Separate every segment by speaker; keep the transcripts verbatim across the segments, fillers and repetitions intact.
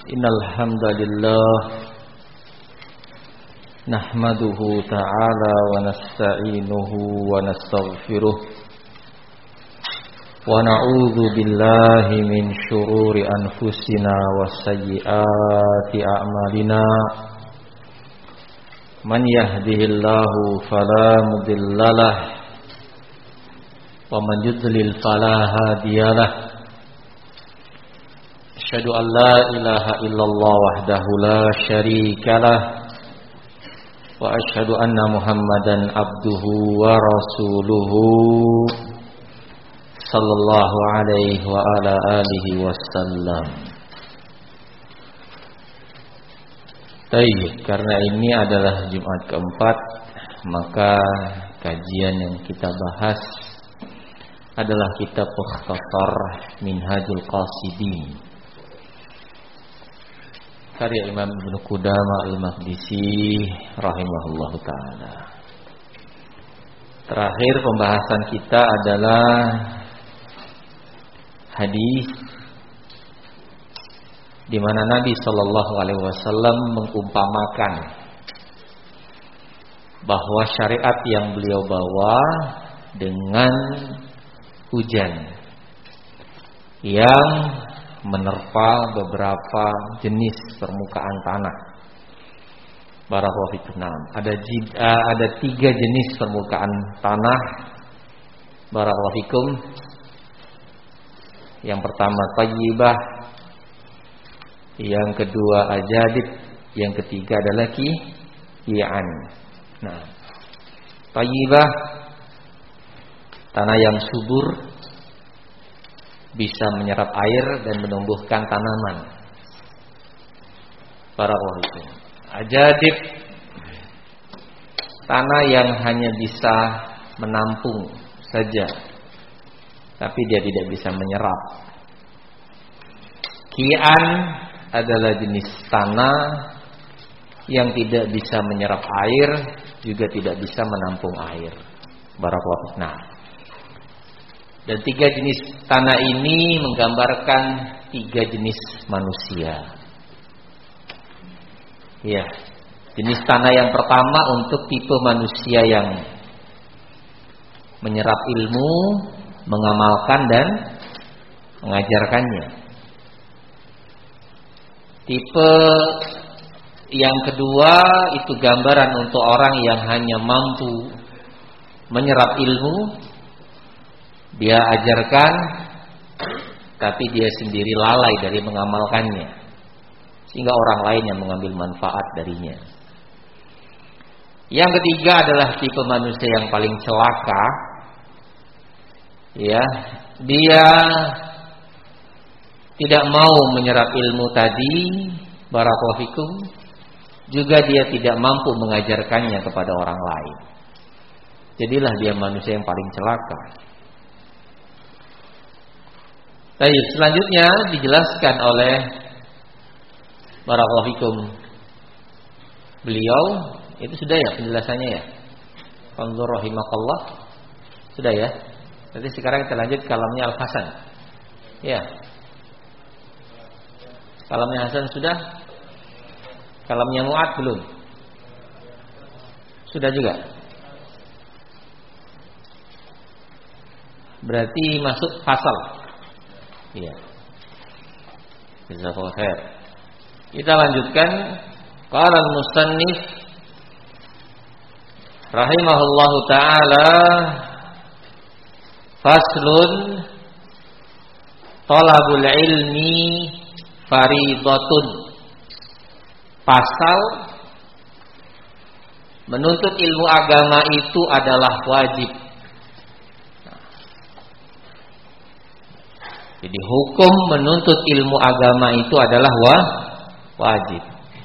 Speaker 1: Innal hamdalillah nahmaduhu ta'ala wa nasta'inuhu wa nastaghfiruh wa na'udzu billahi min syururi anfusina wa sayyiati a'malina. Man yahdihillahu fala mudhillalah wa man yudlil fala hadiyalah. Asyhadu an la ilaha illallah wahdahu la syarikalah wa asyhadu anna Muhammadan abduhu wa rasuluhu sallallahu alaihi wa ala alihi wasallam. Baik, karena ini adalah Jumat keempat, maka kajian yang kita bahas adalah kitab Mukhtasar Minhajul Qasidin karya Imam Ibnu Qudamah Al-Maqdisi rahimahullahu ta'ala. Terakhir pembahasan kita adalah hadis di mana Nabi Shallallahu Alaihi Wasallam mengumpamakan bahwa syariat yang beliau bawa dengan hujan yang menerpa beberapa jenis permukaan tanah. Barakallahu fikum. Ada uh, ada tiga jenis permukaan tanah. Barakallahu fikum. Yang pertama thayyibah, yang kedua ajadib, yang ketiga adalah qi'an. Nah, thayyibah tanah yang subur, bisa menyerap air dan menumbuhkan tanaman. Barakallahu fikum. Ajadib, tanah yang hanya bisa menampung saja, tapi dia tidak bisa menyerap. Qi'an adalah jenis tanah yang tidak bisa menyerap air, juga tidak bisa menampung air. Barakallahu fikum. Nah, dan tiga jenis tanah ini menggambarkan tiga jenis manusia. Ya, jenis tanah yang pertama untuk tipe manusia yang menyerap ilmu, mengamalkan dan mengajarkannya. Tipe yang kedua itu gambaran untuk orang yang hanya mampu menyerap ilmu, dia ajarkan, tapi dia sendiri lalai dari mengamalkannya, sehingga orang lain yang mengambil manfaat darinya. Yang ketiga adalah tipe manusia yang paling celaka. Ya, dia tidak mau menyerap ilmu tadi, barakallahu fikum, juga dia tidak mampu mengajarkannya kepada orang lain. Jadilah dia manusia yang paling celaka. Baik, selanjutnya dijelaskan oleh barakallahu fikum beliau, itu sudah ya penjelasannya ya. Qanzur rahimakallah. Sudah ya. Nanti sekarang kita lanjut kalamnya Al-Hasan. Ya. Kalamnya Hasan sudah? Kalamnya Mu'ad belum? Sudah juga. Berarti masuk fasal. Iya. Jazakallahu khair. Kita lanjutkan. Qala al-musannif rahimahullahu taala, faslun talabul ilmi faridatun. Pasal menuntut ilmu agama itu adalah wajib. Jadi hukum menuntut ilmu agama itu adalah wajib.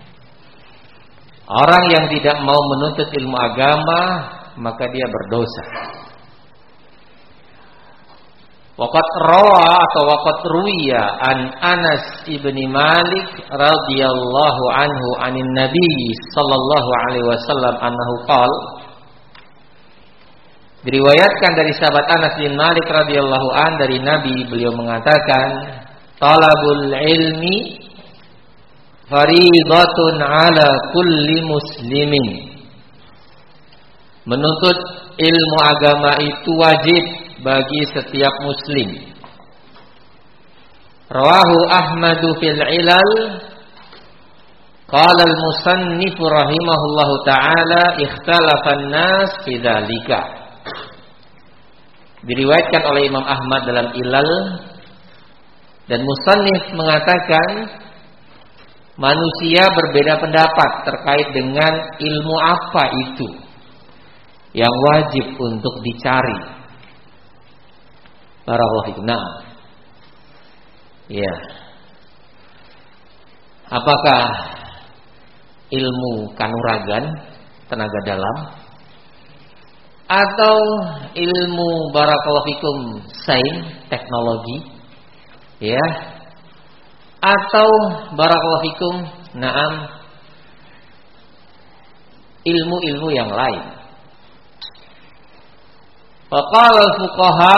Speaker 1: Orang yang tidak mau menuntut ilmu agama, maka dia berdosa. Waqad rawa atau waqad ruwiya an Anas ibni Malik radhiyallahu anhu anin Nabi sallallahu alaihi wasallam annahu qala, diriwayatkan dari sahabat Anas bin Malik radhiyallahu an dari Nabi, beliau mengatakan, talabul ilmi fariidatun 'ala kulli muslimin. Menuntut ilmu agama itu wajib bagi setiap muslim. Rawahu Ahmadu fil Ilal. Qala al-musannif rahimahullahu ta'ala ikhtalafan nas fi dzalika. Diriwayatkan oleh Imam Ahmad dalam Ilal, dan musannif mengatakan manusia berbeda pendapat terkait dengan ilmu apa itu yang wajib untuk dicari. Barakallahu fikum. Nah, ya. Apakah ilmu kanuragan, tenaga dalam, atau ilmu barakallahu fikum sains, teknologi, ya, atau barakallahu fikum na'am ilmu-ilmu yang lain. Faqala al-fuqaha,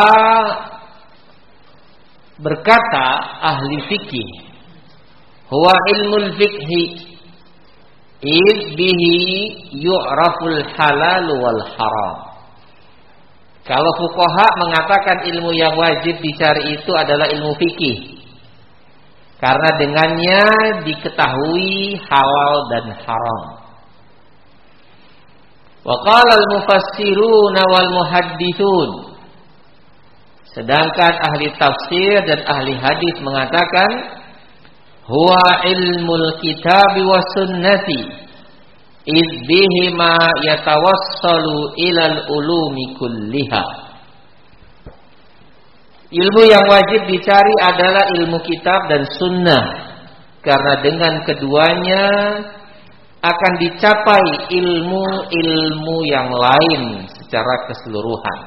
Speaker 1: berkata ahli fikih, huwa ilmul fikhi id bihi yu'raful halal wal haram. Kalau fuqaha mengatakan ilmu yang wajib dicari itu adalah ilmu fikih, karena dengannya diketahui halal dan haram. Wa qala al-mufassiruna wal muhaddithun, sedangkan ahli tafsir dan ahli hadis mengatakan huwa ilmul kitabi was sunnati id bihi ma yatawassalu ilal ulumi kulliha. Ilmu yang wajib dicari adalah ilmu kitab dan sunnah, karena dengan keduanya akan dicapai ilmu-ilmu yang lain secara keseluruhan.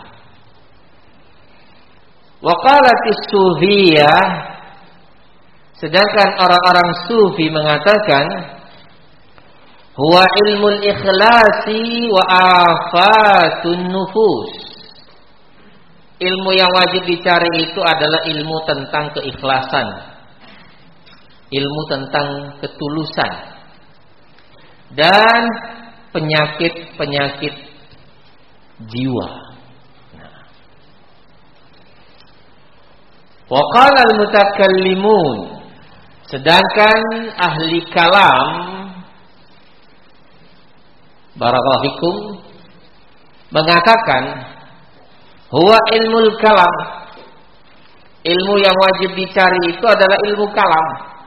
Speaker 1: Wa qalatis sufiyah, sedangkan orang-orang sufi mengatakan huwa ilmul ikhlasi wa afatun nufus. Ilmu yang wajib dicari itu adalah ilmu tentang keikhlasan, ilmu tentang ketulusan, dan penyakit-penyakit jiwa. Wa qala al-mutakallimun, sedangkan ahli kalam barakallahu fikum mengatakan huwa ilmul kalam, ilmu yang wajib dicari itu adalah ilmu kalam.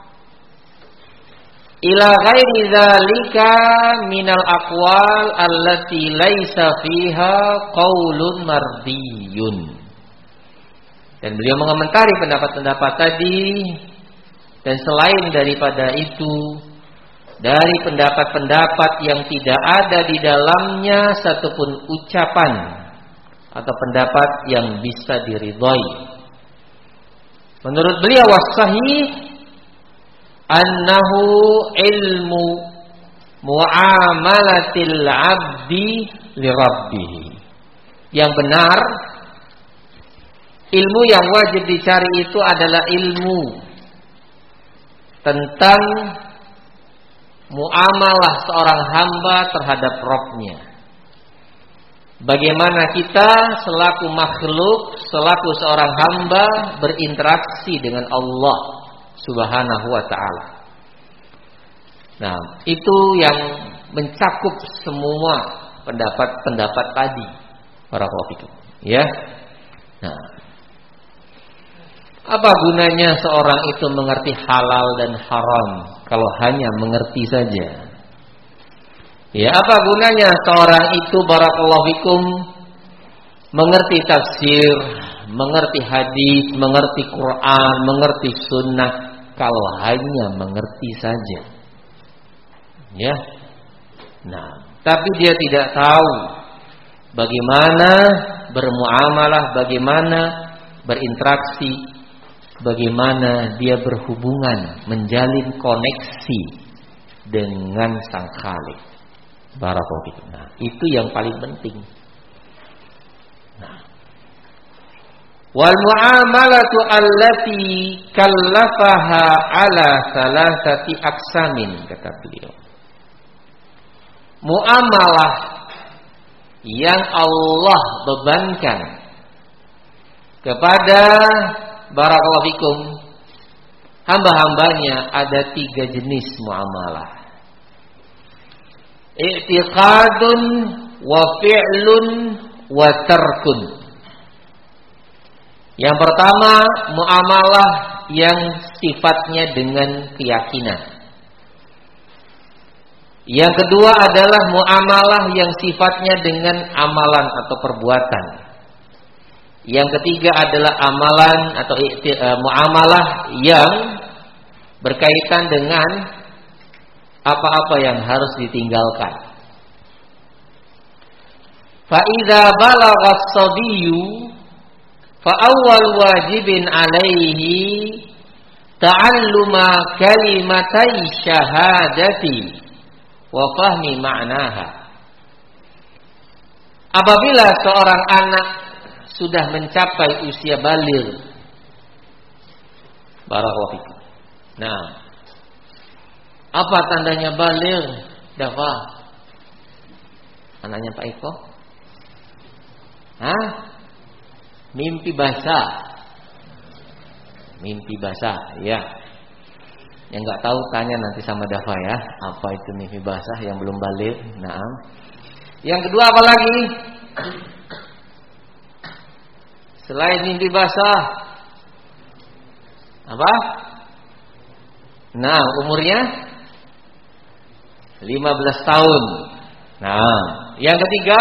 Speaker 1: Ila ghairi dzalika minal aqwal allati laisa fiha qaulun mardiyun. Dan beliau mengomentari pendapat-pendapat tadi, dan selain daripada itu, dari pendapat-pendapat yang tidak ada di dalamnya satupun ucapan atau pendapat yang bisa diridhai. Menurut beliau was-sahih annahu ilmu muamalatil abdi li rabbih. Yang benar, ilmu yang wajib dicari itu adalah ilmu tentang muamalah seorang hamba terhadap Rabb-Nya. Bagaimana kita selaku makhluk, selaku seorang hamba berinteraksi dengan Allah Subhanahu wa ta'ala. Nah, itu yang mencakup semua pendapat-pendapat tadi para ulama. Ya. Nah, apa gunanya seorang itu mengerti halal dan haram kalau hanya mengerti saja? Ya, apa gunanya seorang itu barakallahu fikum mengerti tafsir, mengerti hadis, mengerti Quran, mengerti sunnah kalau hanya mengerti saja? Ya. Nah, tapi dia tidak tahu bagaimana bermuamalah, bagaimana berinteraksi, bagaimana dia berhubungan, menjalin koneksi dengan Sang Khalik. Barakallahu fikum. Nah, itu yang paling penting. Nah, Wal muamalatu allati kallafaha ala salasati aqsamin, kata beliau. Muamalah yang Allah bebankan kepada barakallahu fikum hamba-hambanya ada tiga jenis muamalah. I'tiqadun wa fi'lun wa tarkun. Yang pertama, muamalah yang sifatnya dengan keyakinan. Yang kedua adalah muamalah yang sifatnya dengan amalan atau perbuatan. Yang ketiga adalah amalan atau uh, muamalah yang berkaitan dengan apa-apa yang harus ditinggalkan. Fa idza balagha as-sabiyyu fa awwal wajibin alaihi ta'alluma kalimatai syahadati wa fahmi ma'naha. Apabila seorang anak sudah mencapai usia baligh, barakallahu fikum. Nah, apa tandanya baligh? Dafa. Anaknya Pak Eko? Hah? Mimpi basah. Mimpi basah, ya. Yang nggak tahu tanya nanti sama Dafa ya, apa itu mimpi basah yang belum baligh? Naam. Yang kedua apa lagi? Selain mimpi basah, apa? Nah, umurnya lima belas tahun. Nah, yang ketiga,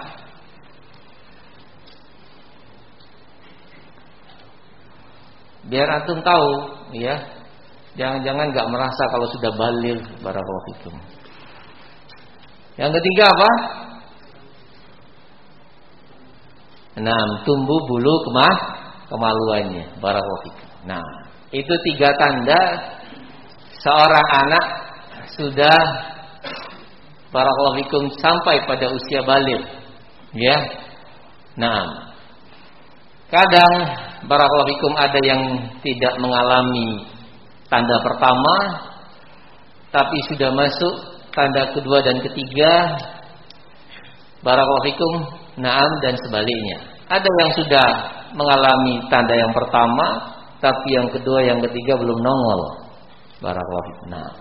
Speaker 1: biar antum tahu, ya, jangan-jangan nggak merasa kalau sudah baligh, barakallahu fikum. Yang ketiga apa? Enam, tumbuh bulu kemah kemaluannya, barakallahu fikum. Nah, itu tiga tanda seorang anak sudah barakallahu fikum sampai pada usia baligh, ya. Nah, kadang barakallahu fikum ada yang tidak mengalami tanda pertama, tapi sudah masuk tanda kedua dan ketiga, barakallahu fikum, naam, dan sebaliknya. Ada yang sudah mengalami tanda yang pertama, tapi yang kedua, yang ketiga belum nongol, barakallahu fikum. Nah,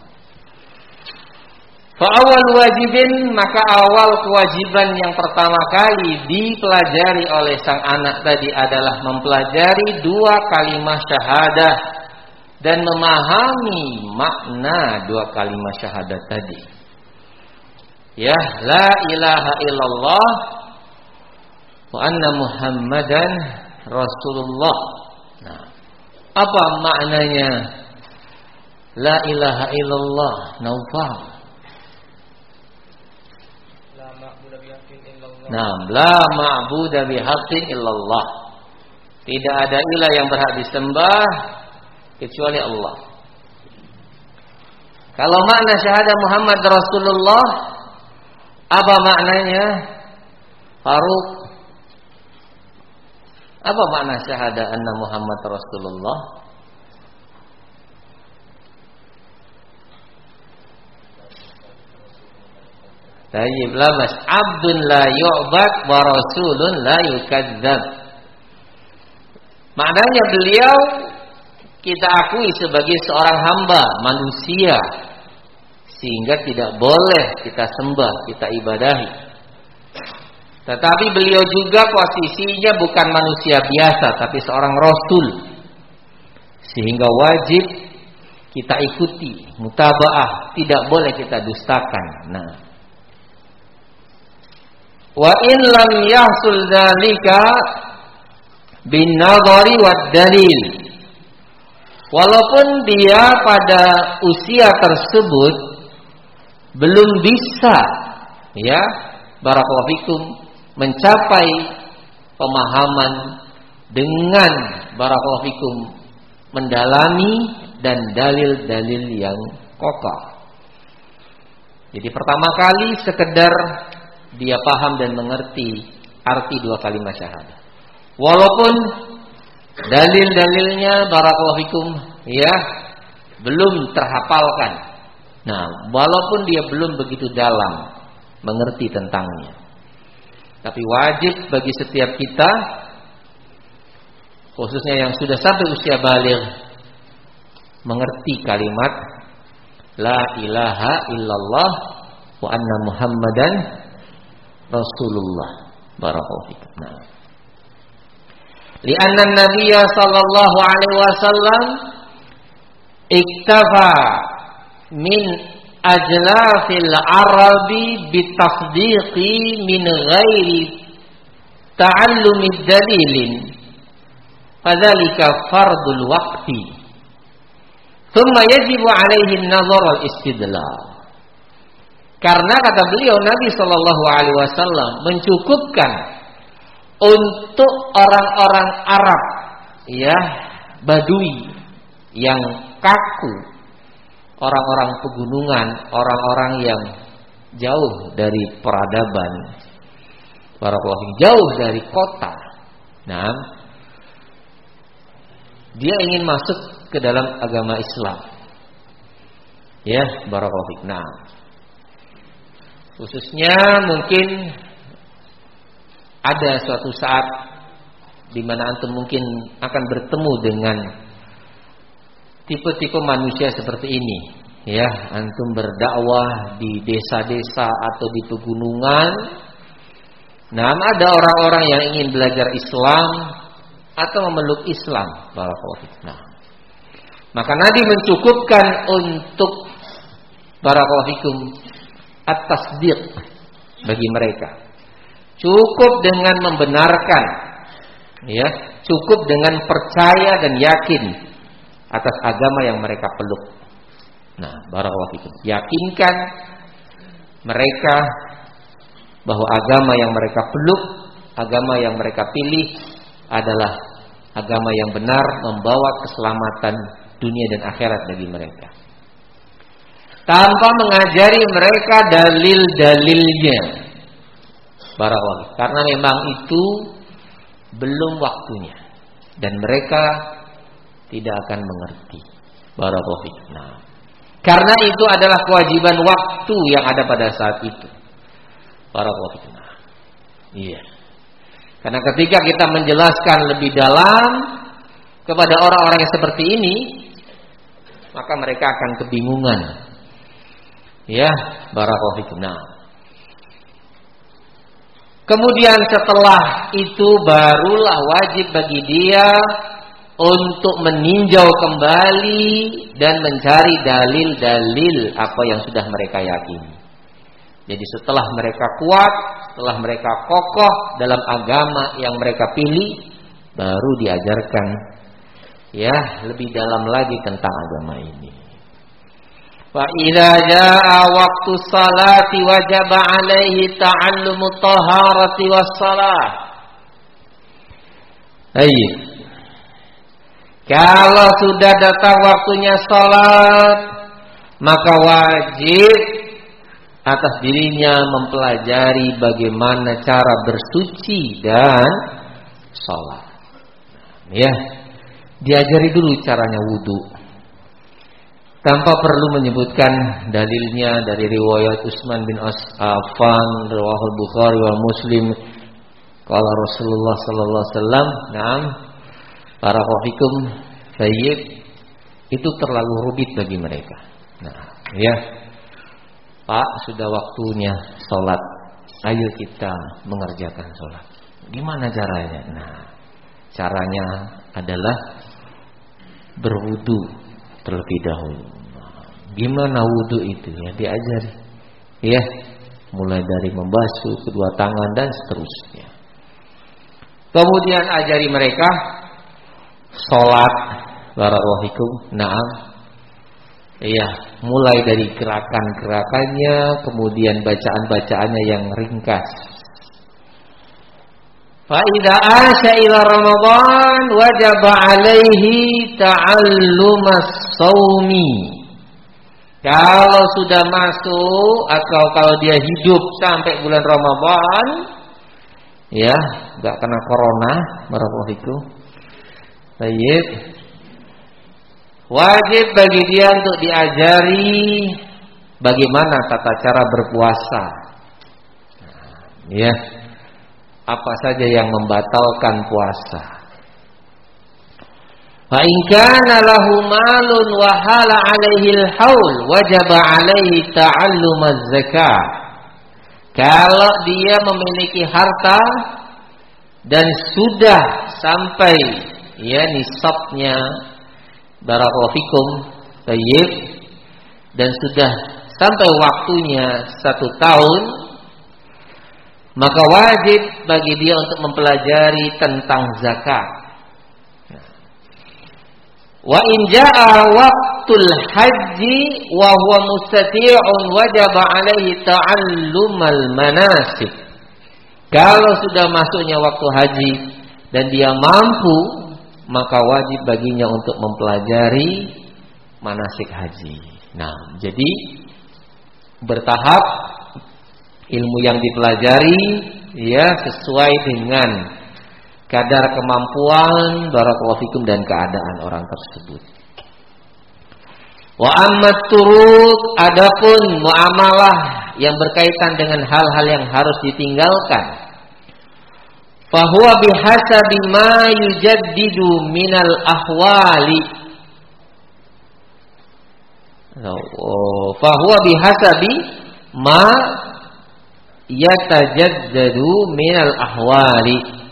Speaker 1: fa awal wajibin, maka awal kewajiban yang pertama kali dipelajari oleh sang anak tadi adalah mempelajari dua kalimat syahadah dan memahami makna dua kalimat syahadat tadi. Ya, la ilaha illallah wa anna Muhammadan Rasulullah. Nah, apa maknanya la ilaha illallah? Naufal. Nah, la ma'budu bihaqqin illallah. Tidak ada ilah yang berhak disembah kecuali Allah. Kalau makna syahadah Muhammad Rasulullah, apa maknanya? Faruq, apa makna syahadah anna Muhammad Rasulullah? Tayyib, lamas abdun la yu'bad wa rasulun la yukadzdzab. Maknanya beliau kita akui sebagai seorang hamba manusia, sehingga tidak boleh kita sembah, kita ibadahi. Tetapi beliau juga posisinya bukan manusia biasa, tapi seorang rasul, sehingga wajib kita ikuti, mutabaah, tidak boleh kita dustakan. Nah, wa in lam yahsul dzalika bin nadhari wad dalil. Walaupun dia pada usia tersebut belum bisa, ya, barakallahu fikum, mencapai pemahaman dengan barakallahu fikum mendalami dan dalil-dalil yang kokoh. Jadi pertama kali sekedar dia paham dan mengerti arti dua kalimat syahadah. Walaupun dalil-dalilnya barakallahu fikum ya belum terhafalkan. Nah, walaupun dia belum begitu dalam mengerti tentangnya, tapi wajib bagi setiap kita, khususnya yang sudah sampai usia baligh, mengerti kalimat la ilaha illallah wa anna muhammadan rasulullah. Barakallahu fikum. Nah, li'anna nabiyya sallallahu alaihi wasallam iktafa min ajlafil arabi bitasdiqi min ghairi ta'allumi dalilin, fadzalika fardul waqti thumma yajibu alaihi an-nazar al-istidlal. Karena kata beliau, Nabi sallallahu alaihi wasallam mencukupkan untuk orang-orang Arab ya, Badui yang kaku, orang-orang pegunungan, orang-orang yang jauh dari peradaban, barakallahu jauh dari kota. Nah, dia ingin masuk ke dalam agama Islam. Ya, barakallahu. Nah, khususnya mungkin ada suatu saat di mana antum mungkin akan bertemu dengan tipe-tipe manusia seperti ini. Ya, antum berdakwah di desa-desa atau di pegunungan. Nah, ada orang-orang yang ingin belajar Islam atau memeluk Islam. Barakallahu. Nah, maka Nabi mencukupkan untuk barakallahu fikum at-tasdiq bagi mereka. Cukup dengan membenarkan, ya, cukup dengan percaya dan yakin atas agama yang mereka peluk. Nah, barakallahu fikum. Yakinkan mereka bahwa agama yang mereka peluk, agama yang mereka pilih adalah agama yang benar, membawa keselamatan dunia dan akhirat bagi mereka. Tanpa mengajari mereka dalil-dalilnya. Barakallahu. Karena memang itu belum waktunya dan mereka tidak akan mengerti. Barakallahu. Nah, karena itu adalah kewajiban waktu yang ada pada saat itu. Barakallahu. Nah, iya. Karena ketika kita menjelaskan lebih dalam kepada orang-orang yang seperti ini, maka mereka akan kebingungan. Ya, barakallahu. Nah, kemudian setelah itu barulah wajib bagi dia untuk meninjau kembali dan mencari dalil-dalil apa yang sudah mereka yakini. Jadi setelah mereka kuat, setelah mereka kokoh dalam agama yang mereka pilih, baru diajarkan ya lebih dalam lagi tentang agama ini. Fa idza jaa waqtu salati wajaba alaihi ta'allumu taharati wassalah. Baik. Kalau sudah datang waktunya salat, maka wajib atas dirinya mempelajari bagaimana cara bersuci dan salat. Ya, diajari dulu caranya wudu. Tanpa perlu menyebutkan dalilnya dari riwayat Utsman bin Affan, riwayat Bukhari wa Muslim. Qala Rasulullah sallallahu alaihi wasallam, "Na'am, barakallahu fikum, tayyib." Itu terlalu rumit bagi mereka. Nah, ya. Pak, sudah waktunya salat. Ayo kita mengerjakan salat. Gimana caranya? Nah, caranya adalah berwudu terlebih dahulu. Gimana wudu itu ya, diajari. Ya, mulai dari membasuh kedua tangan dan seterusnya. Kemudian ajari mereka salat, barakallahu fikum. Naam. Iya, mulai dari gerakan-gerakannya, kemudian bacaan-bacaannya yang ringkas. Fa idza asya ila Ramadan wajaba alaihi ta'allumas shaumi. Kalau sudah masuk atau kalau dia hidup sampai bulan Ramadan, ya, enggak kena corona, barakallahu fikum. Baik. Wajib bagi dia untuk diajari bagaimana tata cara berpuasa. Ya. Apa saja yang membatalkan puasa. Fa in kana lahu malun wa hala 'alaihi al-haul wajaba 'alaihi ta'allum az-zakah. Kalau dia memiliki harta dan sudah sampai ya nisabnya, barakallahu fikum, tayyib, dan sudah sampai waktunya satu tahun, maka wajib bagi dia untuk mempelajari tentang zakat. Wa in jaa waqtul haji wa huwa mustati'un wajaba 'alaihi ta'allumal manasik. Kalau sudah masuknya waktu haji dan dia mampu, maka wajib baginya untuk mempelajari manasik haji. Nah, jadi bertahap ilmu yang dipelajari ya sesuai dengan kadar kemampuan, barakallahu fikum, dan keadaan orang tersebut. Wa ammat turuk, adapun muamalah yang berkaitan dengan hal-hal yang harus ditinggalkan, fahuwa bihasabi ma yujaddidu minal ahwali. Fahuwa bihasabi ma yatajaddadu minal ahwali.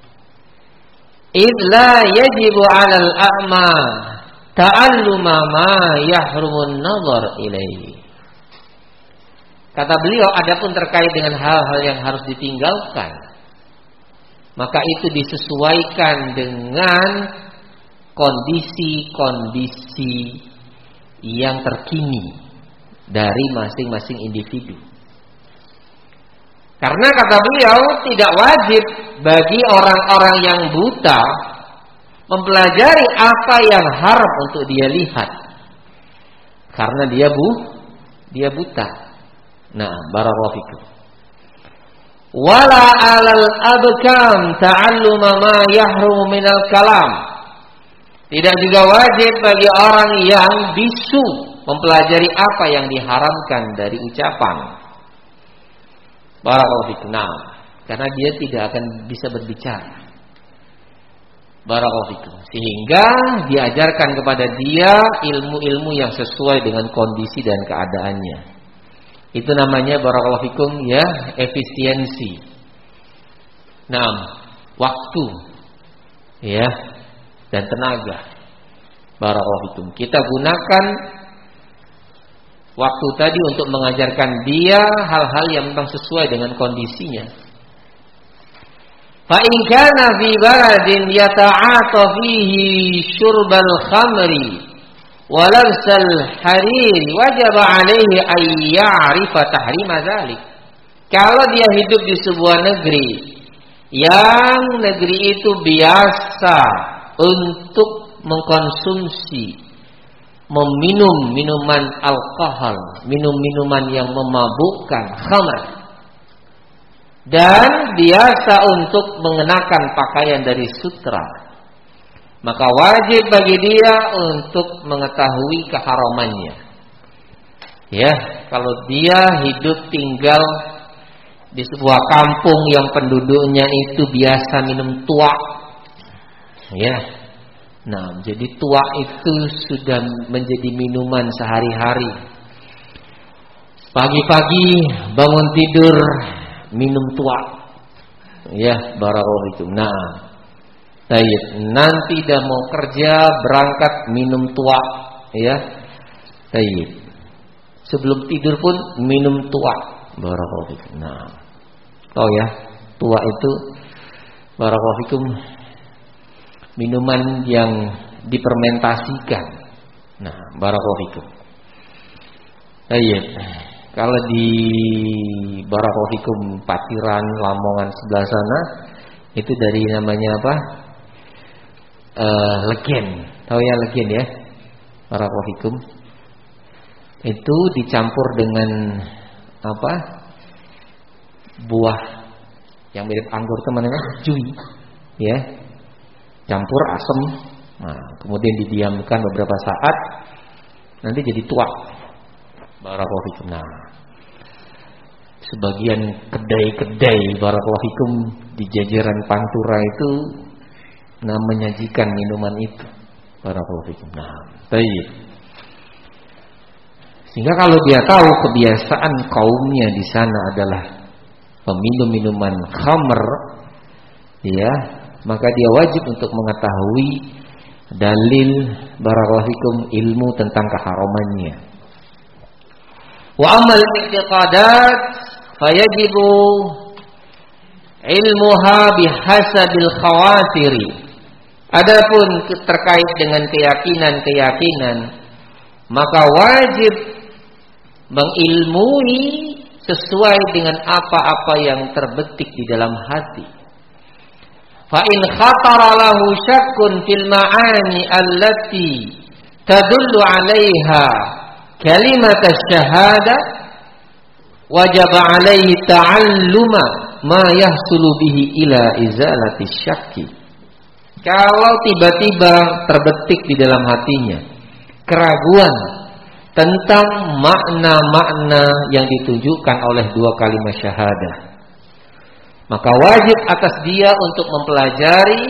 Speaker 1: Idh la yajibu 'alal a'ma ta'alluma ma yahrumun nazar ilaihi. Kata beliau, adapun terkait dengan hal-hal yang harus ditinggalkan, maka itu disesuaikan dengan kondisi-kondisi yang terkini dari masing-masing individu. Karena kata beliau, tidak wajib bagi orang-orang yang buta mempelajari apa yang haram untuk dia lihat, karena dia bu, dia buta. Nah, barakallahu fikum. Wala 'alal abkam ta'alluma ma yahrumu minal kalam. Tidak juga wajib bagi orang yang bisu mempelajari apa yang diharamkan dari ucapan. Barakallahu fikum. Nah, karena dia tidak akan bisa berbicara. Barakallahu fikum. Sehingga diajarkan kepada dia ilmu-ilmu yang sesuai dengan kondisi dan keadaannya. Itu namanya barakallahu fikum ya, efisiensi. Nah, waktu ya dan tenaga. Barakallahu fikum. Kita gunakan waktu tadi untuk mengajarkan dia hal-hal yang memang sesuai dengan kondisinya. Fa in kana fi baladin yata'ata fihi syurbal khamri wa labsal harir wajaba 'alaihi ay ya'rifa tahrima dzalik. Kalau dia hidup di sebuah negeri yang negeri itu biasa untuk mengkonsumsi, meminum minuman alkohol, minum-minuman yang memabukkan, khamr, dan biasa untuk mengenakan pakaian dari sutra, maka wajib bagi dia untuk mengetahui keharamannya. Ya, kalau dia hidup tinggal di sebuah kampung yang penduduknya itu biasa minum tuak, ya. Nah, jadi tuak itu sudah menjadi minuman sehari-hari. Pagi-pagi bangun tidur minum tuak. Ya, barakallahu fikum. Nah, baik, nanti dah mau kerja berangkat minum tuak, ya. Baik. Sebelum tidur pun minum tuak. Barakallahu fikum. Nah, tahu ya, tuak itu barakallahu fikum minuman yang dipermentasikan. Nah, barakallahu fikum. Baik. Kalau di barakallahu fikum Patiran, Lamongan sebelah sana itu dari namanya apa? Uh, legen. Tahu ya legen ya? Barakallahu fikum. Itu dicampur dengan apa? Buah yang mirip anggur itu namanya jui, ya. Campur asam, Nah, kemudian didiamkan beberapa saat, nanti jadi tua. Barakallahu fikum. Nah, sebagian kedai-kedai barakallahu fikum di jajaran Pantura itu nah menyajikan minuman itu. Barakallahu fikum. Nah, baik. Sehingga kalau dia tahu kebiasaan kaumnya di sana adalah peminum minuman khamr, ya, maka dia wajib untuk mengetahui dalil barakallahu fikum ilmu tentang keharamannya. Wa amal i'tiqadat fayajibu ilmuha bihasabil khawatiri. Adapun terkait dengan keyakinan-keyakinan, maka wajib mengilmui sesuai dengan apa-apa yang terbetik di dalam hati. Fa in khatara lahu syakkun fil ma'ani allati tadullu 'alaiha kalimat asy-syahadah wajib 'alaihi ta'alluma ma yahsulu bihi ila izalati syakki. Kalau tiba-tiba terbetik di dalam hatinya keraguan tentang makna-makna yang ditunjukkan oleh dua kalimat syahadah, maka wajib atas dia untuk mempelajari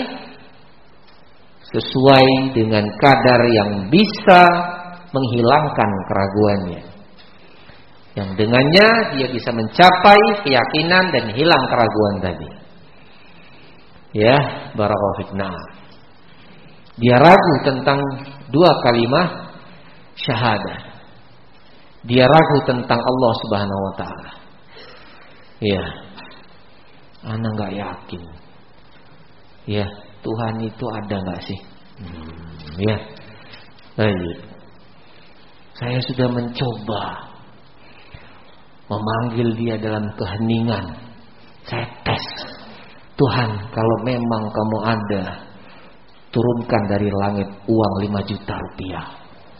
Speaker 1: sesuai dengan kadar yang bisa menghilangkan keraguannya, yang dengannya dia bisa mencapai keyakinan dan hilang keraguan tadi. Ya, barakallahu fiik. Dia ragu tentang dua kalimat syahadah. Dia ragu tentang Allah Subhanahu wa taala. Ya. Ana enggak yakin. Ya, Tuhan itu ada enggak sih? Hmm, ya. Baik. Saya sudah mencoba memanggil dia dalam keheningan. Saya tes. Tuhan, kalau memang kamu ada, turunkan dari langit uang lima juta rupiah.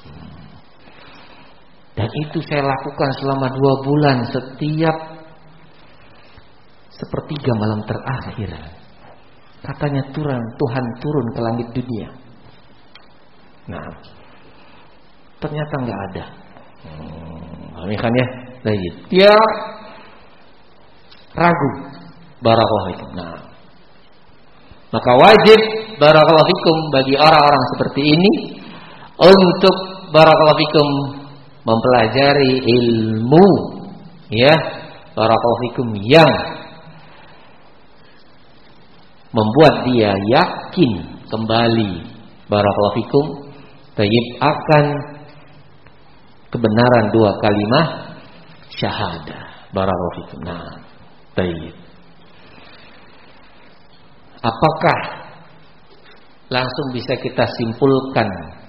Speaker 1: Dan itu saya lakukan selama dua bulan setiap sepertiga malam terakhir. Katanya turun, Tuhan turun ke langit dunia. Nah, ternyata nggak ada. Hmm, kan ya, baik. Dia ragu. Barakallahu fikum. Nah, maka wajib barakallahu fikum bagi orang-orang seperti ini untuk barakallahu fikum mempelajari ilmu, ya, barakallahu fikum, yang membuat dia yakin kembali barakallahu fikum tayyib akan kebenaran dua kalimat syahadah. Barakallahu fikum. Nah, tayyib. Apakah langsung bisa kita simpulkan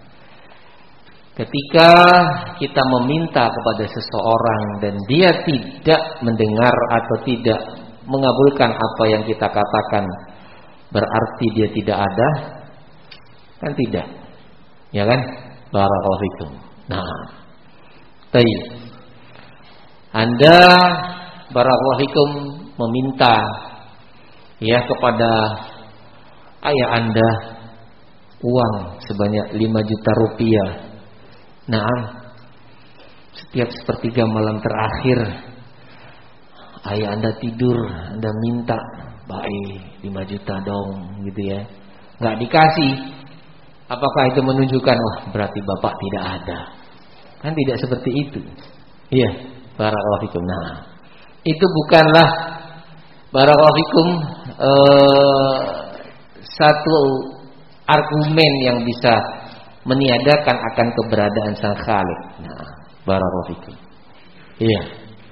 Speaker 1: ketika kita meminta kepada seseorang dan dia tidak mendengar atau tidak mengabulkan apa yang kita katakan, berarti dia tidak ada? Kan tidak, ya kan? Barakallahu fikum. Nah, tayyib. Anda barakallahu fikum meminta, ya, kepada ayah Anda uang sebanyak lima juta rupiah. Nah, setiap sepertiga malam terakhir ayah Anda tidur, Anda minta, baik lima juta dong, gitu ya. Nggak dikasih. Apakah itu menunjukkan wah berarti bapak tidak ada? Kan tidak seperti itu. Iya, barakallahu fikum. Nah, itu bukanlah barakallahu fikum eh, satu argumen yang bisa meniadakan akan keberadaan Sang Khalik. Nah, barakallahu fikum. Iya.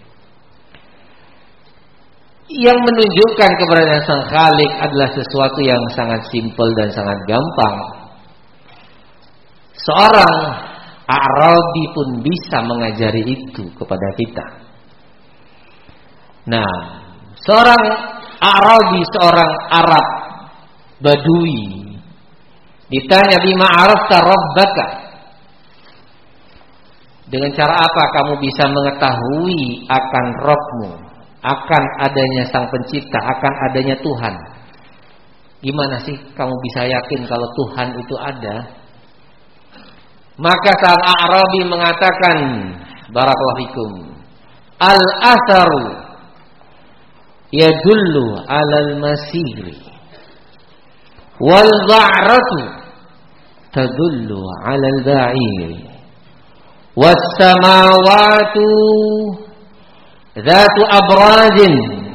Speaker 1: Yang menunjukkan keberadaan Sang Khalik adalah sesuatu yang sangat simpel dan sangat gampang. Seorang Arabi pun bisa mengajari itu kepada kita. Nah, seorang Arabi, seorang Arab Badui ditanya, bima arafta rabbaka, dengan cara apa kamu bisa mengetahui akan Rabbmu, akan adanya Sang Pencipta, akan adanya Tuhan? Gimana sih kamu bisa yakin kalau Tuhan itu ada? Maka sang A'rabi mengatakan, barakallahu fikum, al-atharu yadullu 'alal masiri wal ba'ratu tadullu 'alal ba'iri was samawatu dzatu abrajin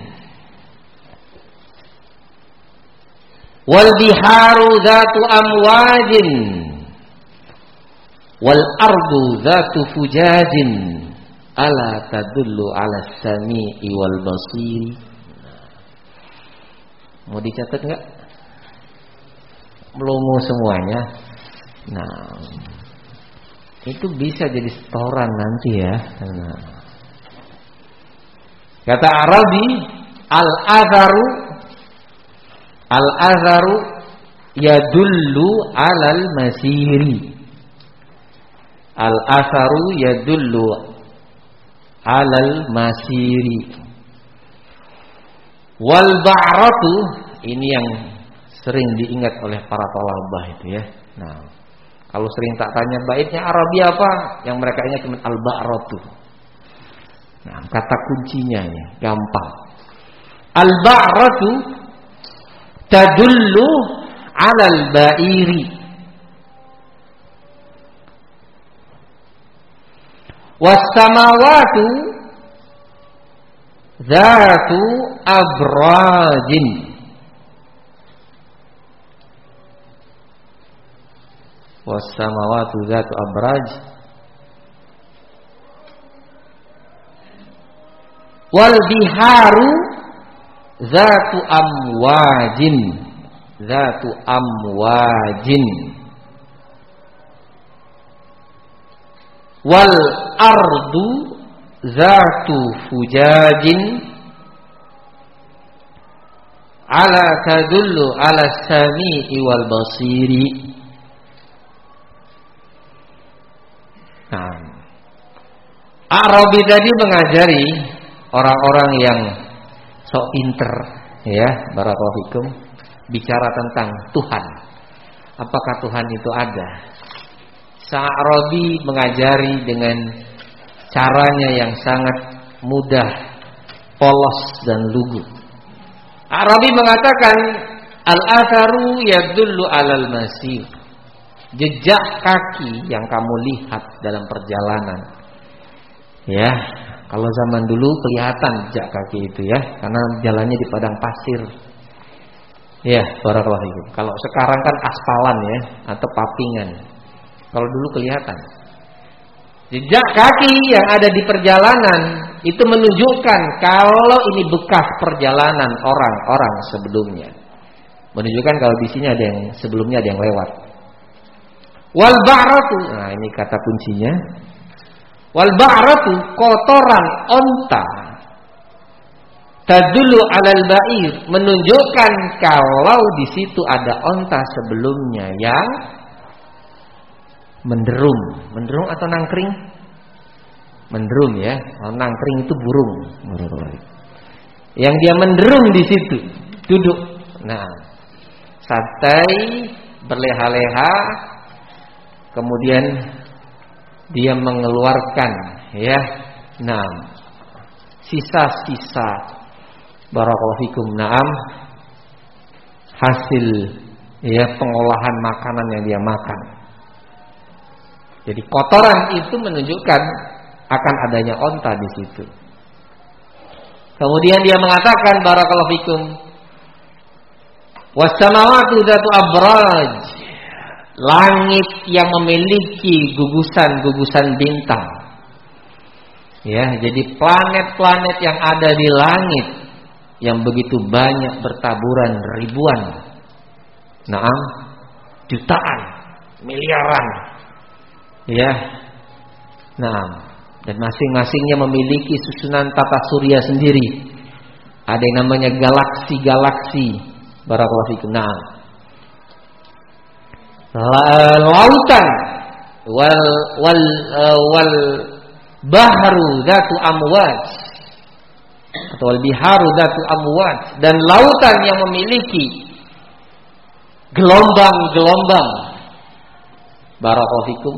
Speaker 1: wal biharu dzatu amwajin wal ardu dzatu fujajin ala tadullu 'alas sami'i wal basiri. Mau dicatat enggak? Melongo semuanya. Nah, itu bisa jadi setoran nanti ya. Nah. Kata Arabi, al-atharu al-atharu yadullu 'alal masiri. Al-atharu yadullu 'alal masiri. Wal ba'ratu, ini yang sering diingat oleh para talabah itu ya. Nah, kalau sering tak tanya baitnya Arabi apa, yang mereka ingat cuma al-ba'ratu. Nah, kata kuncinya ya, gampang. Al-ba'ratu tadullu 'alal ba'iri. Was samawatu dzatu abrajin. Was samawatu dzatu abraj wal biharu dzatu amwajin. Dzatu amwajin wal ardu dzatu fujajin ala tadullu 'ala sami'i wal basiri. Nah, Arabi tadi mengajari orang-orang yang sok pinter ya, barakallahu fikum, bicara tentang Tuhan. Apakah Tuhan itu ada? Sa'arabi mengajari dengan caranya yang sangat mudah, polos dan lugu. Arabi mengatakan al-atharu yadullu 'alal masir. Jejak kaki yang kamu lihat dalam perjalanan. Ya, kalau zaman dulu kelihatan jejak kaki itu ya, karena jalannya di padang pasir. Ya, barakallahu fikum. Kalau sekarang kan aspalan ya, atau papingan. Kalau dulu kelihatan. Jejak kaki yang ada di perjalanan itu menunjukkan kalau ini bekas perjalanan orang-orang sebelumnya. Menunjukkan kalau di sini ada yang sebelumnya ada yang lewat. Wal ba'ratu, nah ini kata kuncinya. Wal ba'ratu, kotoran onta. Tadullu 'alal ba'ir, menunjukkan kalau di situ ada onta sebelumnya yang menderum. Menderum atau nangkring? Menderum ya. Kalau nangkring itu burung. Yang dia menderum di situ, duduk. Nah, santai, berleha-leha, kemudian dia mengeluarkan ya. Nah, sisa-sisa barakallahu fikum, na'am, hasil ya pengolahan makanan yang dia makan. Jadi kotoran itu menunjukkan akan adanya onta di situ. Kemudian dia mengatakan barakallahu fikum, was samawati dzatu abraj, langit yang memiliki gugusan-gugusan bintang. Ya, jadi planet-planet yang ada di langit yang begitu banyak bertaburan ribuan, naam, jutaan, miliaran. Ya. Nah, dan masing-masingnya memiliki susunan tata surya sendiri. Ada yang namanya galaksi-galaksi. Barakallahu fikum. Nah, lautan wal wal uh, wal bahru dzatu amwaj atau wal biharu dzatu amwaj, dan lautan yang memiliki gelombang-gelombang. Barakallahu fikum.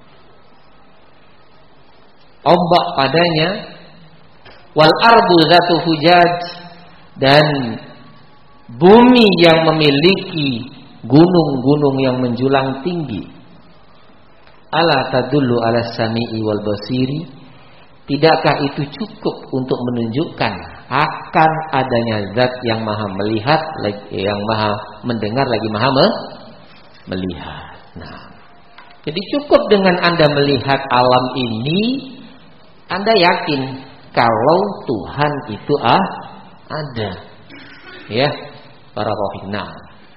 Speaker 1: Ombak padanya. Wal ardu zatu hujaj, dan bumi yang memiliki gunung-gunung yang menjulang tinggi. Ala tadullu ala sami'i wal basiri, tidakkah itu cukup untuk menunjukkan akan adanya zat yang maha melihat, yang maha mendengar, lagi maha melihat. Nah, jadi cukup dengan Anda melihat alam ini, Anda yakin kalau Tuhan itu ah ada. Ya, para wafiqna.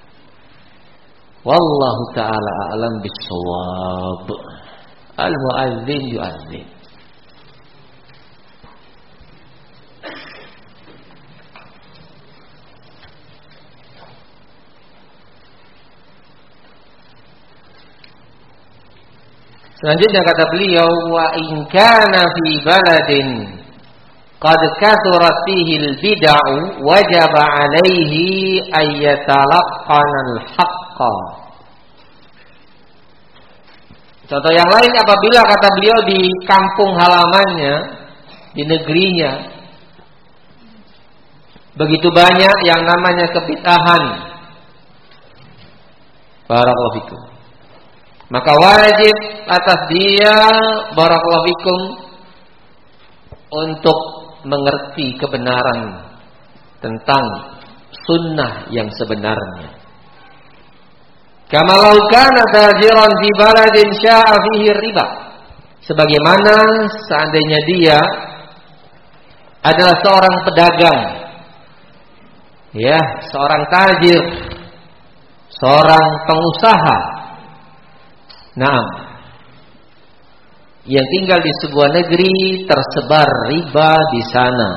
Speaker 1: Wallahu ta'ala a'lam bis-shawab. Al-mu'adzin yu'adzin. Selanjutnya kata beliau, wa in kana fi baladin qad kathurat fihi al-bid'u wajaba 'alaihi ay yatalaqqana al-haqqa. Contoh yang lain, apabila kata beliau di kampung halamannya, di negerinya, begitu banyak yang namanya kebid'ahan, barakallahu fikum, maka wajib atas dia, barakallahu fikum, untuk mengerti kebenaran tentang sunnah yang sebenarnya. Kama law kana tajiran fi baladin sya'a fihi riba, sebagaimana seandainya dia adalah seorang pedagang, ya, seorang tajir, seorang pengusaha, nah, yang tinggal di sebuah negeri tersebar riba di sana.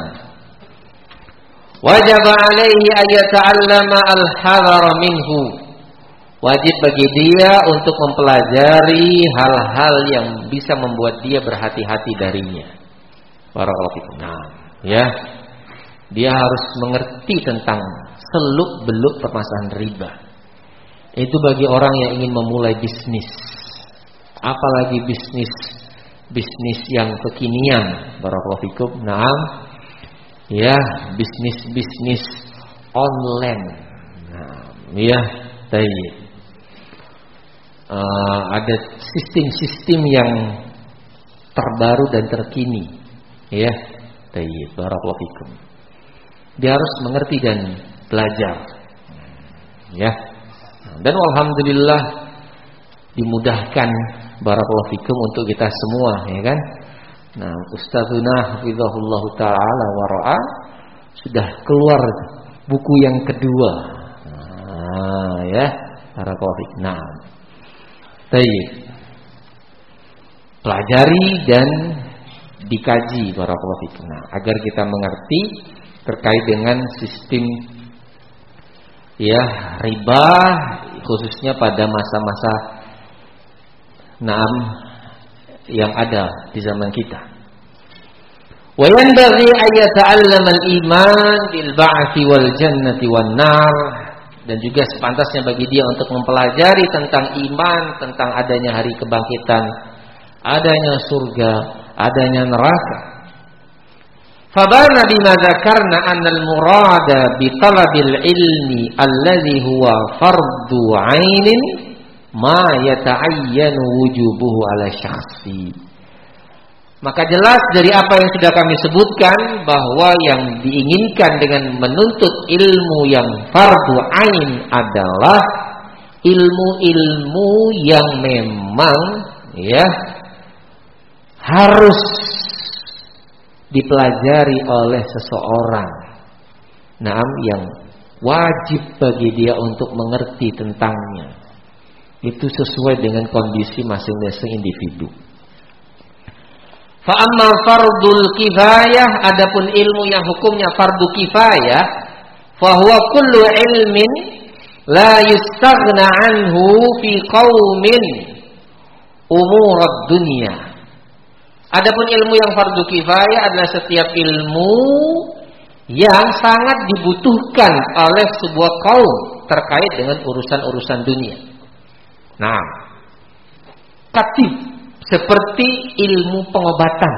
Speaker 1: Wajib alaihi ayata'allama al-hadhara minhu. Wajib bagi dia untuk mempelajari hal-hal yang bisa membuat dia berhati-hati darinya. Barakallahu fikum. Nah, ya. Dia harus mengerti tentang seluk-beluk permasalahan riba. Itu bagi orang yang ingin memulai bisnis. Apalagi bisnis bisnis yang kekinian, barakallahu fikum. Naam, ya, bisnis-bisnis online. Nah, ya, baik. Uh, ada sistem-sistem yang terbaru dan terkini, ya, baik, barakallahu fikum. Dia harus mengerti dan belajar, ya. Dan alhamdulillah dimudahkan, barakallahu fikum, untuk kita semua, ya kan. Nah, Ustazuna hafizahullah ta'ala wa ra'a sudah keluar buku yang kedua. Nah, ya, barakallahu fikum. Nah, baik. Pelajari dan dikaji, barakallahu fikum. Nah, agar kita mengerti terkait dengan sistem, ya, riba, khususnya pada masa-masa naam yang ada di zaman kita. Wa yanbaghi ay yata'allama al-iman bil ba'thi wal jannati wan nar, dan juga sepantasnya bagi dia untuk mempelajari tentang iman, tentang adanya hari kebangkitan, adanya surga, adanya neraka. Fabana bima dzakarna anna al-murada bi talabil ilmi alladhi huwa fardu 'ainin ma yata'ayyanu wujubuhu ala syakhsi. Maka jelas dari apa yang sudah kami sebutkan bahwa yang diinginkan dengan menuntut ilmu yang fardu ain adalah ilmu-ilmu yang memang, ya, harus dipelajari oleh seseorang. Naam, yang wajib bagi dia untuk mengerti tentangnya. Itu sesuai dengan kondisi masing-masing individu. Fa amma fardul kifayah, adapun ilmu yang hukumnya fardu kifayah, fa huwa kullu ilmin la yustaghna anhu fi qaumin umurad dunya. Adapun ilmu yang fardu kifayah adalah setiap ilmu yang sangat dibutuhkan oleh sebuah kaum, terkait dengan urusan-urusan dunia. Nah, katib seperti ilmu pengobatan.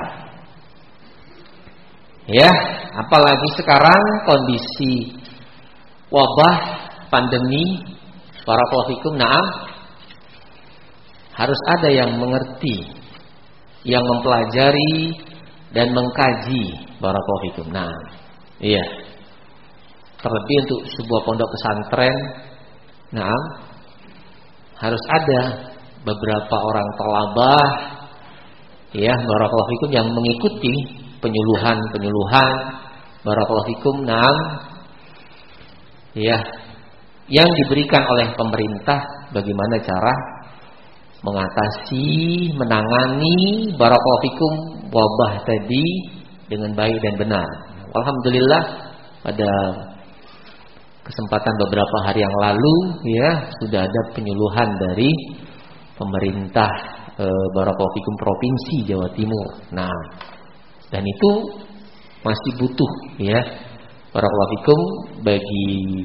Speaker 1: Ya, apalagi sekarang kondisi wabah pandemi, barakallahu fikum, na'am, harus ada yang mengerti, yang mempelajari dan mengkaji, barakallahu fikum. Nah, iya. Terlebih untuk sebuah pondok pesantren, na'am, harus ada beberapa orang thalabah, ya, barakallahu fikum, yang mengikuti penyuluhan-penyuluhan, barakallahu fikum, na'am, ya, yang diberikan oleh pemerintah bagaimana cara mengatasi, menangani, barakallahu fikum, wabah tadi dengan baik dan benar. Alhamdulillah pada kesempatan beberapa hari yang lalu, ya, sudah ada penyuluhan dari pemerintah e, barakallahu fikum provinsi Jawa Timur. Nah, dan itu masih butuh, ya, barakallahu fikum, bagi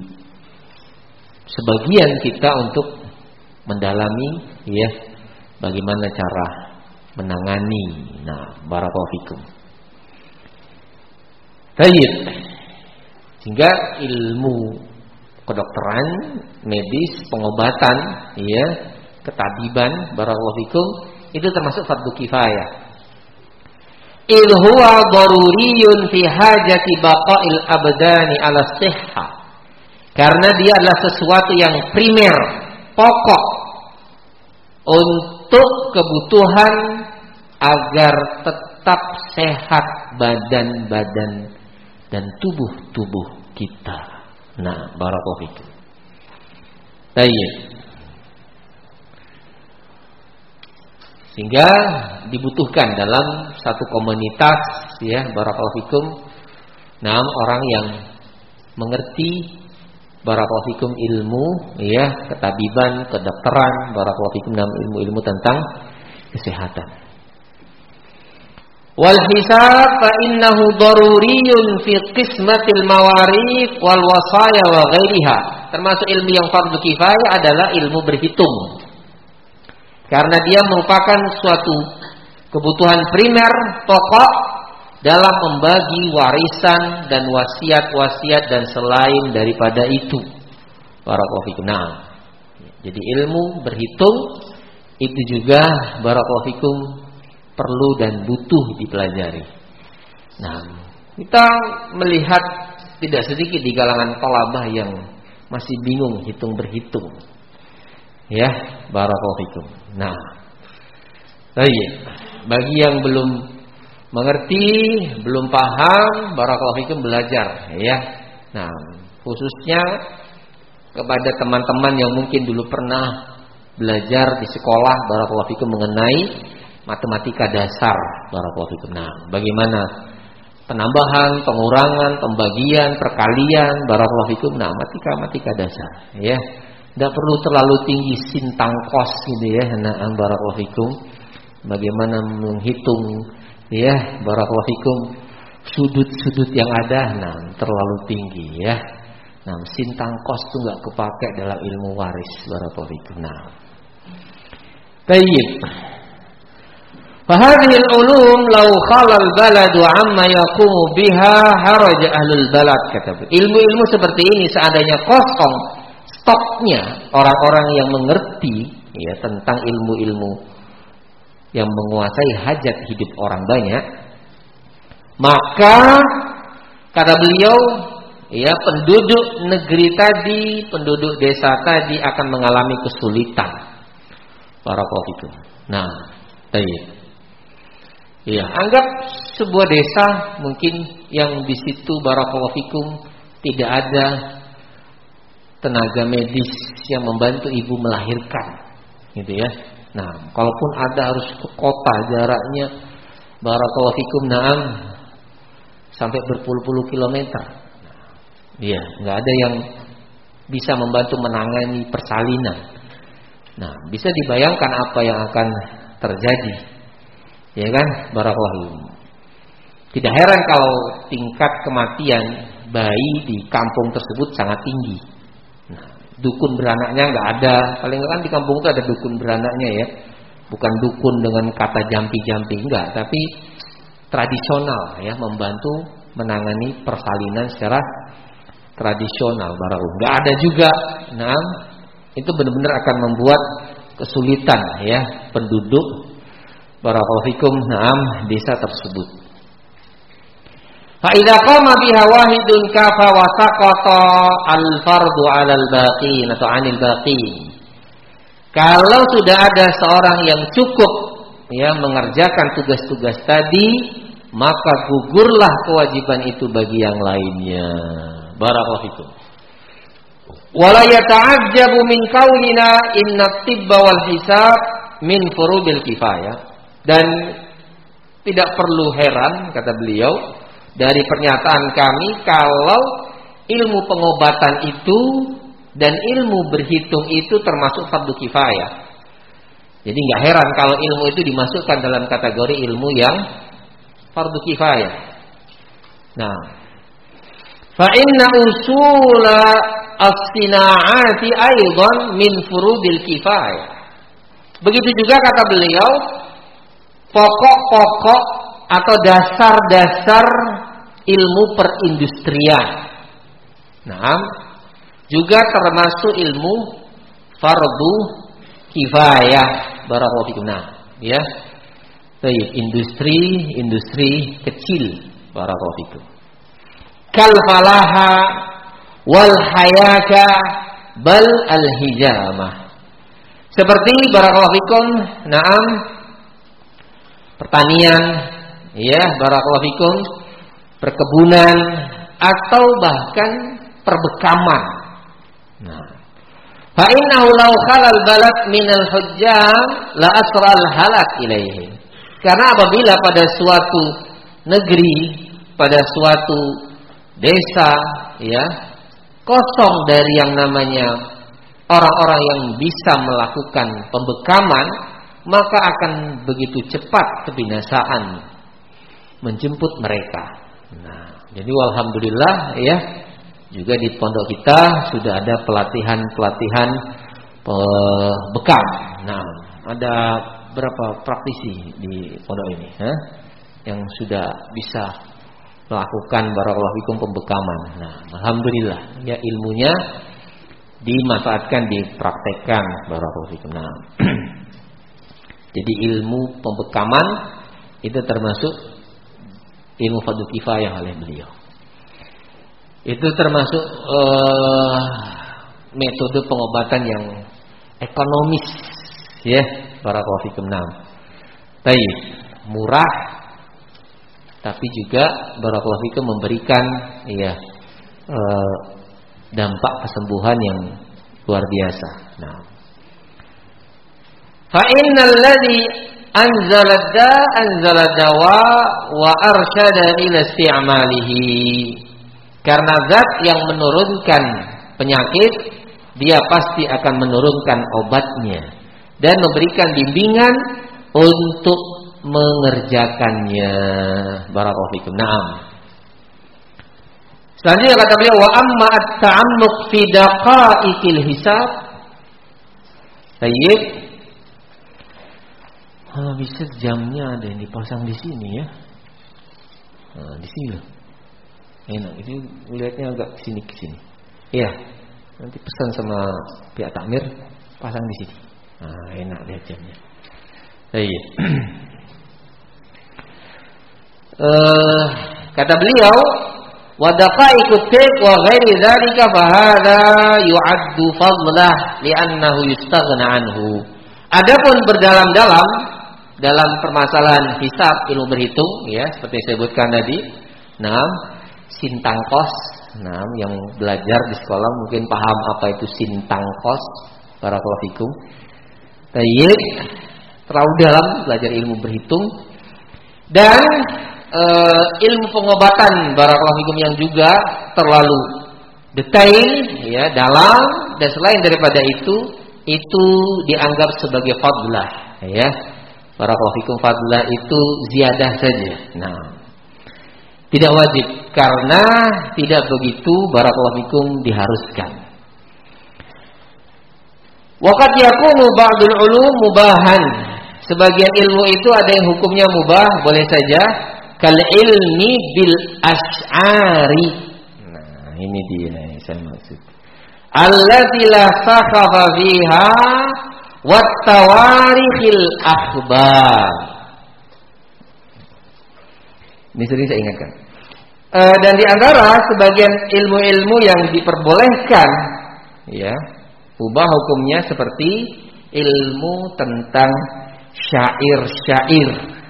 Speaker 1: sebagian kita untuk mendalami, ya, bagaimana cara menangani. Nah, barakallahu fikum. Baik. Sehingga ilmu kedokteran, medis, pengobatan, ya, ketabiban, barakallahu fikum, itu termasuk fardu kifayah. Il huwa daruriyun fi hajati baqa'il abdani ala sihha. Karena dia adalah sesuatu yang primer, pokok untuk kebutuhan agar tetap sehat badan-badan dan tubuh-tubuh kita. Nah, barakallahu fikum. Baik. Sehingga dibutuhkan dalam satu komunitas, ya, barakallahu fikum, nah, orang yang mengerti, barakallahu fikum, ilmu, ya, ketabiban, kedokteran, barakallahu fikum, dalam ilmu-ilmu tentang kesehatan. Wal hisab fa innahu daruriyun fi qismatil mawarith wal wasaya wa ghairiha. Termasuk ilmu yang fardu kifayah adalah ilmu berhitung. Karena dia merupakan suatu kebutuhan primer, pokok dalam membagi warisan dan wasiat-wasiat dan selain daripada itu. Barakallahu fikum. Nah, jadi ilmu berhitung itu juga, barakallahu fikum, perlu dan butuh dipelajari. Nah, kita melihat tidak sedikit di kalangan thalabah yang masih bingung hitung berhitung. Ya, barakallahu fikum. Nah, baik. Bagi yang belum mengerti, belum paham, barakallahu fikum, belajar, ya. Nah, khususnya kepada teman-teman yang mungkin dulu pernah belajar di sekolah, barakallahu fikum, mengenai matematika dasar, barakallahu fikum. Nah, bagaimana penambahan, pengurangan, pembagian, perkalian, barakallahu fikum. Nah, matematika dasar, ya. Tidak perlu terlalu tinggi sin tangkos gitu, ya. Nah, barakallahu fikum. Bagaimana menghitung, ya, barakallahu fikum, sudut-sudut yang ada, nah, terlalu tinggi, ya. Nah, sin tangkos itu nggak kepakai dalam ilmu waris, barakallahu fikum. Nah, baik. Fahadhihi al-ulum law khala al-baladu amma yaqumu biha haraj ahlul balad, kata. Ilmu-ilmu seperti ini seandainya kosong stoknya orang-orang yang mengerti, ya, tentang ilmu-ilmu yang menguasai hajat hidup orang banyak, maka kata beliau, ya, penduduk negeri tadi, penduduk desa tadi akan mengalami kesulitan. Barakallahu fikum. Nah, baik. Ya, anggap sebuah desa mungkin yang di situ, barakallahu fikum, tidak ada tenaga medis yang membantu ibu melahirkan, gitu, ya. Nah, kalaupun ada harus ke kota, jaraknya, barakallahu fikum, na'am, sampai berpuluh-puluh kilometer. Iya, nggak ada yang bisa membantu menangani persalinan. Nah, bisa dibayangkan apa yang akan terjadi, ya kan, barakallahu. Tidak heran kalau tingkat kematian bayi di kampung tersebut sangat tinggi. Nah, dukun beranaknya nggak ada. Paling nggak kan di kampung itu ada dukun beranaknya ya. Bukan dukun dengan kata jampi-jampi enggak, tapi tradisional ya, membantu menangani persalinan secara tradisional. Barakallahu. Enggak ada juga. Nah, itu benar-benar akan membuat kesulitan ya penduduk barakallahu fikum na'am desa tersebut. Fa idza qama biha wahidun kafa wa saqata al-fardu 'alal baqin atau 'anil baqin. Kalau sudah ada seorang yang cukup ya mengerjakan tugas-tugas tadi, maka gugurlah kewajiban itu bagi yang lainnya. Barakallahu fikum. Wala yata'ajjabu min qaulina inna tibba wal hisab min furudil kifayah. Dan tidak perlu heran kata beliau dari pernyataan kami kalau ilmu pengobatan itu dan ilmu berhitung itu termasuk fardu kifayah. Jadi nggak heran kalau ilmu itu dimasukkan dalam kategori ilmu yang fardu kifayah. Nah, fa inna usula as-sinaati aidan min furudil kifayah. Begitu juga kata beliau, pokok-pokok atau dasar-dasar ilmu perindustrian. Nah, juga termasuk ilmu fardu kifayah. Barakallahu fikum. Nah, ya. Baik, industri-industri kecil. Barakallahu fikum. Kal falaha wal hayaka bal al hijamah. Seperti barakallahu fikum, na'am, pertanian, ya, barakallahu fikum, perkebunan atau bahkan perbekaman. Nah, fa innahu law khalal balad minal hujjam la asral halak ilaihi. Karena apabila pada suatu negeri, pada suatu desa, ya, kosong dari yang namanya orang-orang yang bisa melakukan pembekaman, maka akan begitu cepat kebinasaan menjemput mereka. Nah, jadi alhamdulillah ya, juga di pondok kita sudah ada pelatihan-pelatihan bekam. Nah, ada berapa praktisi di pondok ini, eh? yang sudah bisa melakukan barakallahu fikum pembekaman. Nah, alhamdulillah ya, ilmunya dimanfaatkan, dipraktekkan barakallahu fikum. Nah, jadi ilmu pembekaman itu termasuk ilmu fardu kifayah oleh beliau. Itu termasuk uh, metode pengobatan yang ekonomis ya, barakallahu fikum. Nah, baik, murah tapi juga barakallahu fikum memberikan ya uh, dampak kesembuhan yang luar biasa. Nah, fa innal ladzi anzala da anzala dawa wa arsyada ila isti'malihi. Karena zat yang menurunkan penyakit, dia pasti akan menurunkan obatnya dan memberikan bimbingan untuk mengerjakannya. Barakallahu fikum. Naam. Selanjutnya kata beliau, wa amma at-ta'ammuq fi daqa'iqil hisab. Baik. Ah, bisa jamnya ada yang dipasang di sini ya. Nah, di sini loh. Enak, itu lihatnya agak kesini kesini. Iya, nanti pesan sama pihak takmir pasang di sini. Nah, enak lihat jamnya. Baik. uh, kata beliau, wa daqaiqut tib wa ghairi dzalika fa hadza yu'addu fadlah li'annahu yustaghna anhu. Adapun berdalam-dalam dalam permasalahan hisab, ilmu berhitung ya, seperti saya sebutkan tadi. Nah, sintangkos, nah, yang belajar di sekolah mungkin paham apa itu sintangkos. Barakallahu fikum. Baik, terlalu dalam belajar ilmu berhitung dan e, ilmu pengobatan barakallahu fikum yang juga terlalu detail ya, dalam, dan selain daripada itu itu dianggap sebagai fadlah ya. Barakallahu fikum, fadlah itu ziyadah saja. Nah, tidak wajib karena tidak begitu barakallahu fikum diharuskan. Waqad yakunu ba'dul ulum mubahan. Sebagian ilmu itu ada yang hukumnya mubah, boleh saja. Kal ilmi bil asy'ari. Nah, ini dia yang saya maksud. Allati la sakhafa fiha wat tawarikhil akhbar. Ini sering saya ingatkan. E, dan di antara sebagian ilmu-ilmu yang diperbolehkan, ya, ubah hukumnya seperti ilmu tentang syair-syair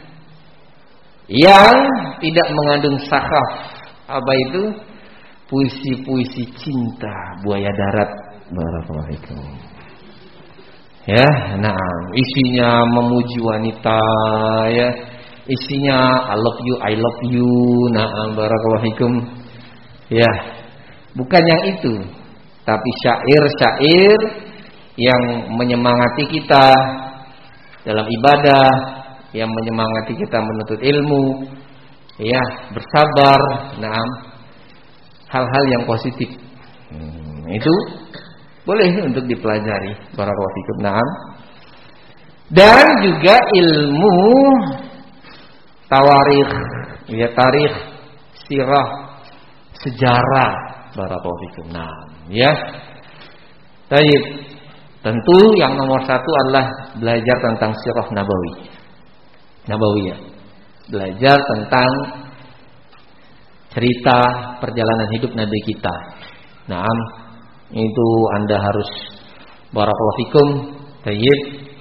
Speaker 1: yang tidak mengandung sakhaf. Apa itu? Puisi-puisi cinta buaya darat. Barakallahu. Ya, nah, isinya memuji wanita, ya. Isinya I love you, I love you. Nah, barakallahu. Ya. Bukan yang itu, tapi syair-syair yang menyemangati kita dalam ibadah, yang menyemangati kita menuntut ilmu, ya, bersabar, naam, hal-hal yang positif. Hmm, itu boleh untuk dipelajari, barakallahu fikum. Naam. Dan juga ilmu tawarikh, ya, tarikh, sirah, sejarah, barakallahu fikum. Naam, ya. Baik. Tentu yang nomor satu adalah belajar tentang sirah nabawi, nabawiyah. Belajar tentang cerita perjalanan hidup Nabi kita. Naam, itu Anda harus barakallahu fikum, tayyib,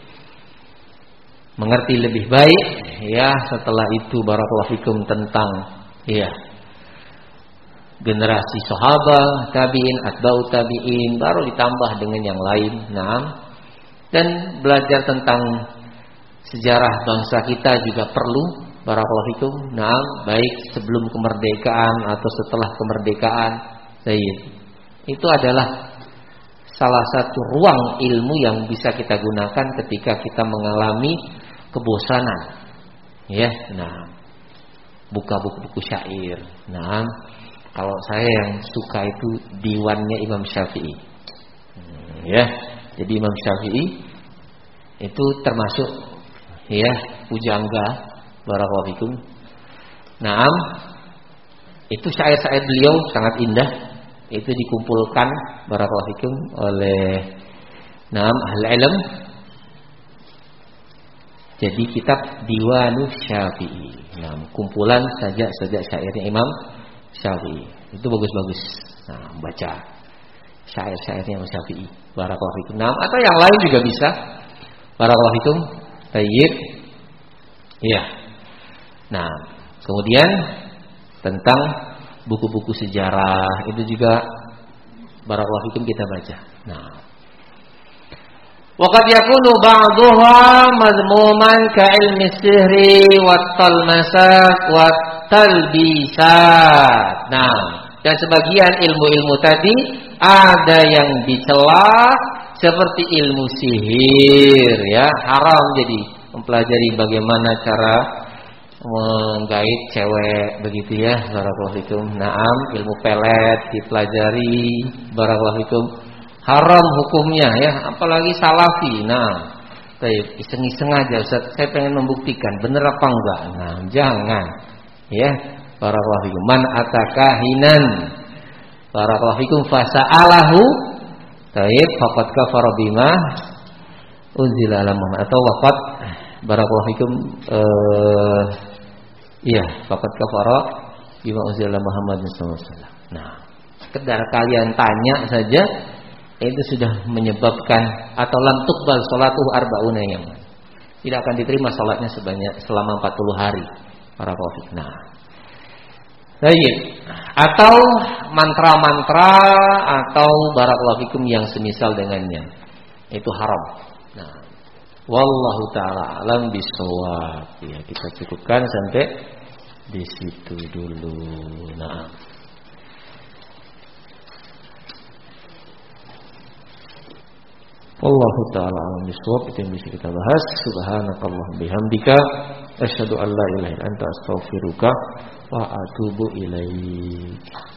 Speaker 1: mengerti lebih baik, ya. Setelah itu barakallahu fikum tentang, ya, generasi sahabat, tabi'in, atba'u tabi'in, baru ditambah dengan yang lain. Nah, dan belajar tentang sejarah bangsa kita juga perlu, barakallahu fikum. Nah, baik sebelum kemerdekaan atau setelah kemerdekaan. Baik. Itu adalah salah satu ruang ilmu yang bisa kita gunakan ketika kita mengalami kebosanan. Ya, nah, buka buku-buku syair. Nah, kalau saya yang suka itu diwannya Imam Syafi'i, hmm, ya. Jadi Imam Syafi'i itu termasuk, ya, pujangga, barakallahu fikum. Naam, itu syair-syair beliau sangat indah. Itu dikumpulkan, barakallahu fikum, oleh naam ahli ilm. Jadi kitab Diwanus Syafi'i. Naam, kumpulan sajak-sajak syairnya Imam Syafi'i. Itu bagus-bagus. Nah, baca syair-syairnya Imam Syafi'i, barakallahu fikum. Nah, atau yang lain juga bisa, barakallahu fikum. Tayyib. Iya. Nah, kemudian tentang buku-buku sejarah itu juga barakallahu fikum kita baca. Nah, waqad yakunu ba'dhuha madhmuman ka ilmi sihri wat talmasat wat talbisat. Nah, dan sebagian ilmu-ilmu tadi ada yang dicela seperti ilmu sihir, ya, haram jadi mempelajari bagaimana cara menggait cewek begitu, ya, barakallahu fikum. Naam, ilmu pelet dipelajari, barakallahu fikum. Haram hukumnya, ya, apalagi salafi. Nah, kayak iseng-iseng aja, Ustaz, saya pengen membuktikan benar apa enggak. Nah, jangan. Ya, barakallahu fikum. Man atakahinan, barakallahu fikum, fasa'alahu, taib, faqad kafara bima unzila ala Muhammad, atau waqad, barakallahu fikum, eh, iya, faqad kafara bima unzila ala Muhammad sallallahu alaihi wasallam. Nah, sekedar kalian tanya saja itu sudah menyebabkan atau lam tuqbal salatuhu arba'una yaman. Tidak akan diterima salatnya sebanyak selama empat puluh hari. Para profik. Nah, baik. Atau mantra-mantra atau barakallahu fikum yang semisal dengannya, itu haram. Nah, wallahu taala alam bisawab. Ya, kita cukupkan sampai di situ dulu. Nah, wallahu taala alam bisawab, itu yang bisa kita bahas. Subhanakallahumma bihamdika asyhadu an la ilaha illa anta astaghfiruka wa atubu ilaik.